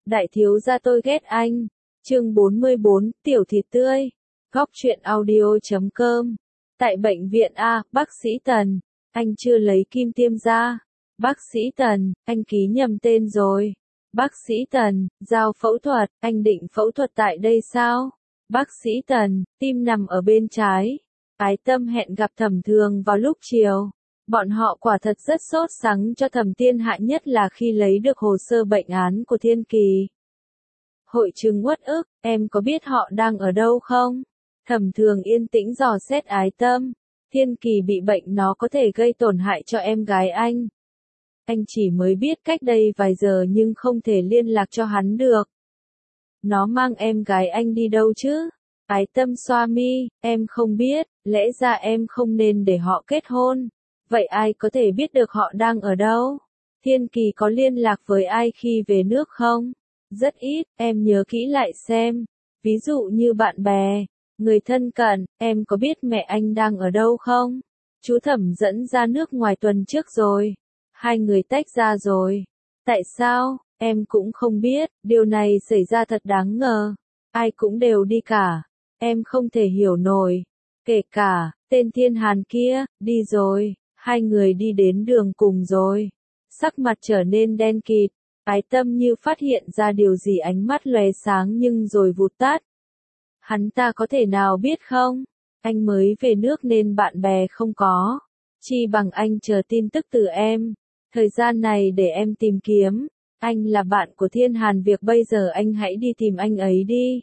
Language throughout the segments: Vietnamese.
Đại thiếu gia tôi ghét anh. Chương 44, tiểu thịt tươi. Góc truyện audio.com. Tại bệnh viện A, bác sĩ Tần. Anh chưa lấy kim tiêm ra. Bác sĩ Tần, anh ký nhầm tên rồi. Bác sĩ Tần, giao phẫu thuật, anh định phẫu thuật tại đây sao? Bác sĩ Tần, tim nằm ở bên trái. Ái Tâm hẹn gặp Thẩm Thường vào lúc chiều. Bọn họ quả thật rất sốt sắng cho Thẩm Thiên Hạ, nhất là khi lấy được hồ sơ bệnh án của Thiên Kỳ. Hội chứng uất ức, em có biết họ đang ở đâu không? Thẩm Thường yên tĩnh dò xét Ái Tâm. Thiên Kỳ bị bệnh, nó có thể gây tổn hại cho em gái anh. Anh chỉ mới biết cách đây vài giờ nhưng không thể liên lạc cho hắn được. Nó mang em gái anh đi đâu chứ? Ái Tâm xoa mi, em không biết, lẽ ra em không nên để họ kết hôn. Vậy ai có thể biết được họ đang ở đâu? Thiên Kỳ có liên lạc với ai khi về nước không? Rất ít, em nhớ kỹ lại xem. Ví dụ như bạn bè, người thân cận, em có biết mẹ anh đang ở đâu không? Chú Thẩm dẫn ra nước ngoài tuần trước rồi. Hai người tách ra rồi. Tại sao? Em cũng không biết, điều này xảy ra thật đáng ngờ. Ai cũng đều đi cả. Em không thể hiểu nổi. Kể cả, tên Thiên Hàn kia, đi rồi. Hai người đi đến đường cùng rồi. Sắc mặt trở nên đen kịt. Ái Tâm như phát hiện ra điều gì, ánh mắt lóe sáng nhưng rồi vụt tắt. Hắn ta có thể nào biết không? Anh mới về nước nên bạn bè không có. Chi bằng anh chờ tin tức từ em. Thời gian này để em tìm kiếm. Anh là bạn của Thiên Hàn, việc bây giờ anh hãy đi tìm anh ấy đi.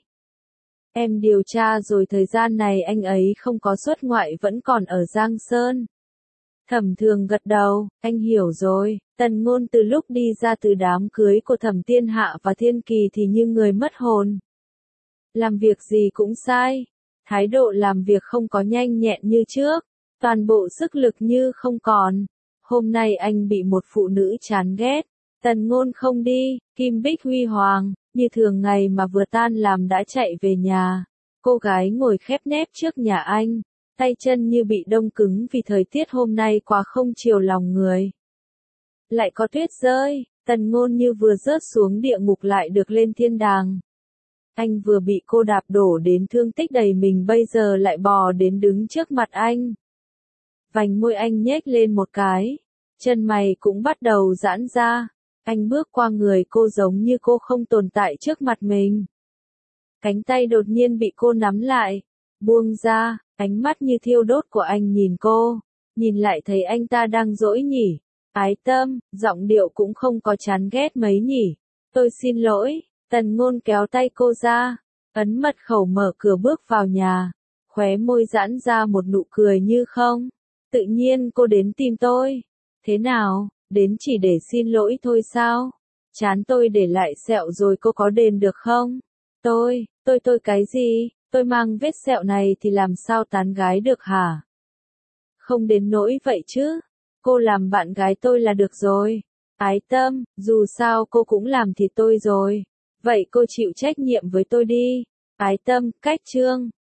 Em điều tra rồi, thời gian này anh ấy không có xuất ngoại, vẫn còn ở Giang Sơn. Thẩm Thường gật đầu, anh hiểu rồi. Tần Ngôn từ lúc đi ra từ đám cưới của Thẩm Thiên Hạ và Thiên Kỳ thì như người mất hồn. Làm việc gì cũng sai. Thái độ làm việc không có nhanh nhẹn như trước. Toàn bộ sức lực như không còn. Hôm nay anh bị một phụ nữ chán ghét. Tần Ngôn không đi, Kim Bích Huy Hoàng, như thường ngày mà vừa tan làm đã chạy về nhà. Cô gái ngồi khép nép trước nhà anh. Tay chân như bị đông cứng vì thời tiết hôm nay quá không chiều lòng người. Lại có tuyết rơi, Tần Ngôn như vừa rớt xuống địa ngục lại được lên thiên đàng. Anh vừa bị cô đạp đổ đến thương tích đầy mình, bây giờ lại bò đến đứng trước mặt anh. Vành môi anh nhếch lên một cái, chân mày cũng bắt đầu giãn ra. Anh bước qua người cô giống như cô không tồn tại trước mặt mình. Cánh tay đột nhiên bị cô nắm lại, buông ra. Ánh mắt như thiêu đốt của anh nhìn cô, nhìn lại thấy anh ta đang dỗi nhỉ. Ái Tâm, giọng điệu cũng không có chán ghét mấy nhỉ. Tôi xin lỗi. Tần Ngôn kéo tay cô ra, ấn mật khẩu mở cửa bước vào nhà. Khóe môi giãn ra một nụ cười như không. Tự nhiên cô đến tìm tôi. Thế nào, đến chỉ để xin lỗi thôi sao? Chán tôi để lại sẹo rồi cô có đền được không? Tôi cái gì? Tôi mang vết sẹo này thì làm sao tán gái được hả? Không đến nỗi vậy chứ. Cô làm bạn gái tôi là được rồi. Ái Tâm, dù sao cô cũng làm thịt tôi rồi. Vậy cô chịu trách nhiệm với tôi đi. Ái Tâm, cách chương.